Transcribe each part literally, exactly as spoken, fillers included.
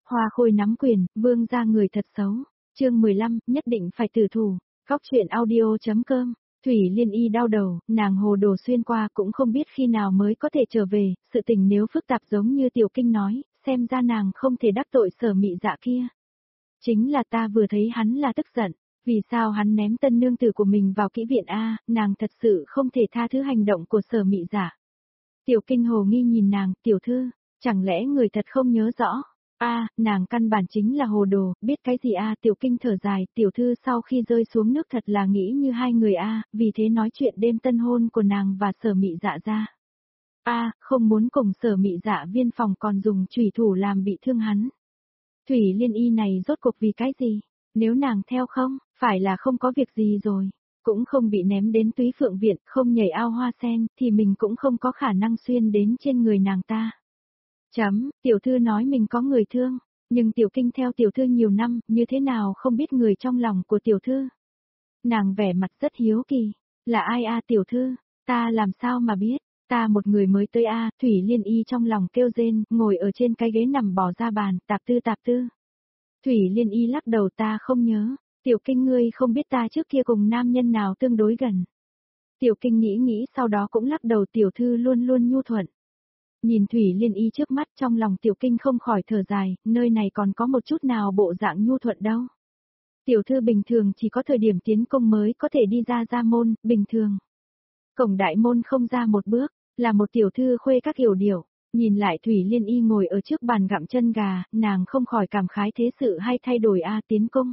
Hoa Khôi nắm quyền, vương gia người thật xấu. Chương mười lăm, nhất định phải tử thủ. Góc truyện audio.com. Thủy Liên Y đau đầu, nàng hồ đồ xuyên qua cũng không biết khi nào mới có thể trở về, sự tình nếu phức tạp giống như Tiểu Kinh nói, xem ra nàng không thể đắc tội Sở Mị Dạ kia. Chính là ta vừa thấy hắn là tức giận, vì sao hắn ném tân nương tử của mình vào kỹ viện a, nàng thật sự không thể tha thứ hành động của Sở Mị Dạ. Tiểu Kinh hồ nghi nhìn nàng, tiểu thư, chẳng lẽ người thật không nhớ rõ? A, nàng căn bản chính là hồ đồ, biết cái gì a? Tiểu Kinh thở dài, tiểu thư sau khi rơi xuống nước thật là nghĩ như hai người a, vì thế nói chuyện đêm tân hôn của nàng và Sở Mị Dạ ra. A, không muốn cùng Sở Mị Dạ viên phòng còn dùng chủy thủ làm bị thương hắn. Thủy Liên Y này rốt cuộc vì cái gì? Nếu nàng theo không, phải là không có việc gì rồi, cũng không bị ném đến Túy Phượng viện, không nhảy ao hoa sen, thì mình cũng không có khả năng xuyên đến trên người nàng ta. Chấm, tiểu thư nói mình có người thương, nhưng Tiểu Kinh theo tiểu thư nhiều năm, như thế nào không biết người trong lòng của tiểu thư. Nàng vẻ mặt rất hiếu kỳ, là ai a tiểu thư, ta làm sao mà biết, ta một người mới tới a. Thủy Liên Y trong lòng kêu rên, ngồi ở trên cái ghế nằm bỏ ra bàn, tạp tư tạp tư. Thủy Liên Y lắc đầu, ta không nhớ, Tiểu Kinh ngươi không biết ta trước kia cùng nam nhân nào tương đối gần. Tiểu Kinh nghĩ nghĩ sau đó cũng lắc đầu, tiểu thư luôn luôn nhu thuận. Nhìn Thủy Liên Y trước mắt, trong lòng Tiểu Kinh không khỏi thở dài, nơi này còn có một chút nào bộ dạng nhu thuận đâu. Tiểu thư bình thường chỉ có thời điểm tiến công mới có thể đi ra ra môn, bình thường. Cổng đại môn không ra một bước, là một tiểu thư khuê các yểu điệu. Nhìn lại Thủy Liên Y ngồi ở trước bàn gặm chân gà, nàng không khỏi cảm khái thế sự hay thay đổi a, tiến công.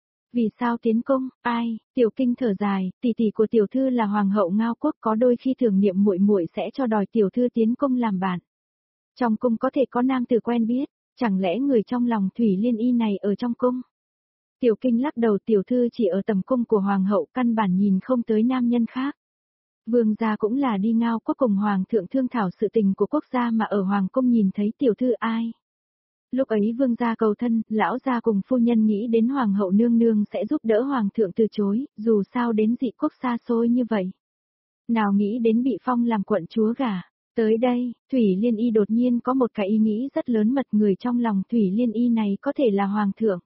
Vì sao tiến công? Ai? Tiểu Kinh thở dài, tỷ tỷ của tiểu thư là hoàng hậu Ngao Quốc, có đôi khi thường niệm muội muội sẽ cho đòi tiểu thư tiến công làm bạn. Trong cung có thể có nam tử quen biết, chẳng lẽ người trong lòng Thủy Liên Y này ở trong cung? Tiểu Kinh lắc đầu, tiểu thư chỉ ở tầm cung của hoàng hậu, căn bản nhìn không tới nam nhân khác. Vương gia cũng là đi Ngao Quốc cùng hoàng thượng thương thảo sự tình của quốc gia mà ở hoàng cung nhìn thấy tiểu thư ai? Lúc ấy vương gia cầu thân, lão gia cùng phu nhân nghĩ đến hoàng hậu nương nương sẽ giúp đỡ hoàng thượng từ chối, dù sao đến dị quốc xa xôi như vậy. Nào nghĩ đến bị phong làm quận chúa gả. Tới đây, Thủy Liên Y đột nhiên có một cái ý nghĩ rất lớn mật, người trong lòng Thủy Liên Y này có thể là hoàng thượng.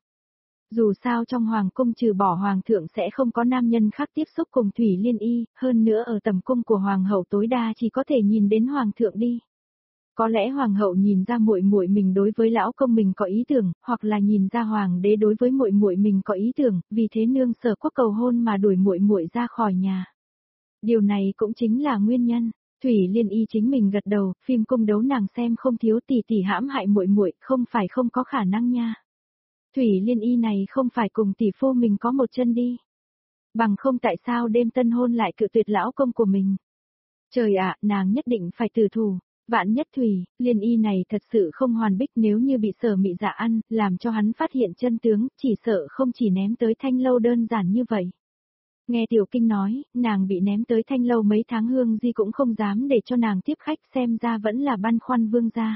Dù sao trong hoàng cung trừ bỏ hoàng thượng sẽ không có nam nhân khác tiếp xúc cùng Thủy Liên Y, hơn nữa ở tầm cung của hoàng hậu tối đa chỉ có thể nhìn đến hoàng thượng đi. Có lẽ hoàng hậu nhìn ra muội muội mình đối với lão công mình có ý tưởng, hoặc là nhìn ra hoàng đế đối với muội muội mình có ý tưởng, vì thế nương Sở Quốc cầu hôn mà đuổi muội muội ra khỏi nhà. Điều này cũng chính là nguyên nhân. Thủy Liên Y chính mình gật đầu, phim cung đấu nàng xem không thiếu, tỷ tỷ hãm hại muội muội, không phải không có khả năng nha. Thủy Liên Y này không phải cùng tỷ phu mình có một chân đi. Bằng không tại sao đêm tân hôn lại cự tuyệt lão công của mình. Trời ạ, nàng nhất định phải tử thủ. Vạn nhất Thủy Liên Y này thật sự không hoàn bích, nếu như bị Sở Mị Dạ ăn, làm cho hắn phát hiện chân tướng, chỉ sợ không chỉ ném tới Thanh Lâu đơn giản như vậy. Nghe Tiểu Kinh nói, nàng bị ném tới Thanh Lâu mấy tháng, Hương Di cũng không dám để cho nàng tiếp khách, xem ra vẫn là băn khoăn vương gia.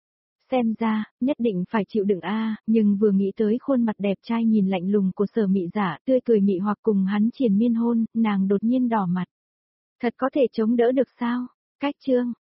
Xem ra, nhất định phải chịu đựng a, nhưng vừa nghĩ tới khuôn mặt đẹp trai nhìn lạnh lùng của Sở Mị Dạ, tươi cười mị hoặc cùng hắn triền miên hôn, nàng đột nhiên đỏ mặt. Thật có thể chống đỡ được sao? Cách chương